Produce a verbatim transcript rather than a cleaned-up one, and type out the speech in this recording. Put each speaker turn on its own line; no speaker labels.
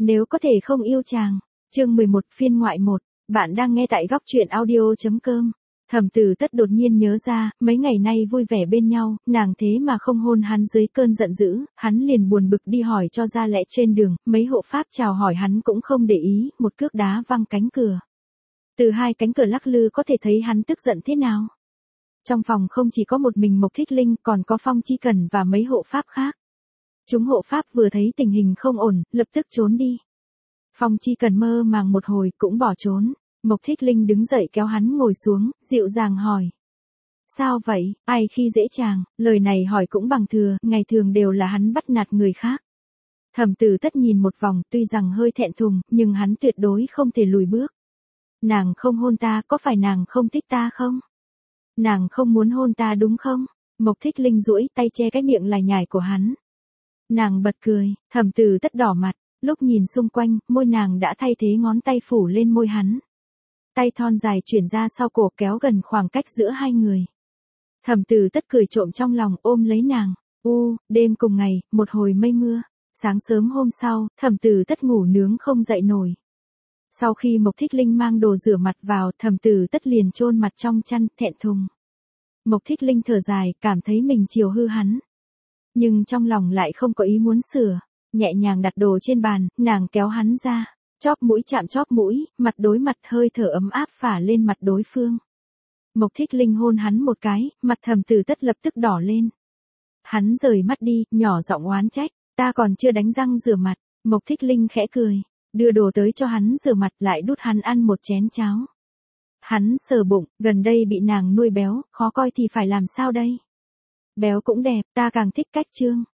Nếu có thể không yêu chàng. Chương mười một phiên ngoại một. Bạn đang nghe tại góc truyện audio.com. Thẩm Tử Tất đột nhiên nhớ ra, mấy ngày nay vui vẻ bên nhau, nàng thế mà không hôn hắn dưới cơn giận dữ, hắn liền buồn bực đi hỏi cho ra lẽ trên đường, mấy hộ pháp chào hỏi hắn cũng không để ý, một cước đá văng cánh cửa. Từ hai cánh cửa lắc lư có thể thấy hắn tức giận thế nào. Trong phòng không chỉ có một mình Mộc Thích Linh, còn có Phong Chi Cẩn và mấy hộ pháp khác. Chúng hộ pháp vừa thấy tình hình không ổn, lập tức trốn đi. Phong Chi Cẩn mơ màng một hồi cũng bỏ trốn. Mộc Thích Linh đứng dậy kéo hắn ngồi xuống, dịu dàng hỏi. Sao vậy, ai khi dễ chàng, lời này hỏi cũng bằng thừa, ngày thường đều là hắn bắt nạt người khác. Thẩm Tử Tất nhìn một vòng, tuy rằng hơi thẹn thùng, nhưng hắn tuyệt đối không thể lùi bước. Nàng không hôn ta, có phải nàng không thích ta không? Nàng không muốn hôn ta đúng không? Mộc Thích Linh duỗi tay che cái miệng lải nhải của hắn. Nàng bật cười, Thẩm Tử Tất đỏ mặt, lúc nhìn xung quanh, môi nàng đã thay thế ngón tay phủ lên môi hắn. Tay thon dài chuyển ra sau cổ kéo gần khoảng cách giữa hai người. Thẩm Tử Tất cười trộm trong lòng ôm lấy nàng. U, đêm cùng ngày, một hồi mây mưa. Sáng sớm hôm sau, Thẩm Tử Tất ngủ nướng không dậy nổi. Sau khi Mộc Thích Linh mang đồ rửa mặt vào, Thẩm Tử Tất liền chôn mặt trong chăn, thẹn thùng. Mộc Thích Linh thở dài, cảm thấy mình chiều hư hắn. Nhưng trong lòng lại không có ý muốn sửa. Nhẹ nhàng đặt đồ trên bàn, nàng kéo hắn ra. Chóp mũi chạm chóp mũi, mặt đối mặt, hơi thở ấm áp phả lên mặt đối phương. Mộc Thích Linh hôn hắn một cái, mặt Thẩm Tử Tất lập tức đỏ lên. Hắn rời mắt đi, nhỏ giọng oán trách, ta còn chưa đánh răng rửa mặt. Mộc Thích Linh khẽ cười, đưa đồ tới cho hắn rửa mặt, lại đút hắn ăn một chén cháo. Hắn sờ bụng, gần đây bị nàng nuôi béo, khó coi thì phải làm sao đây? Béo cũng đẹp, ta càng thích cách trương.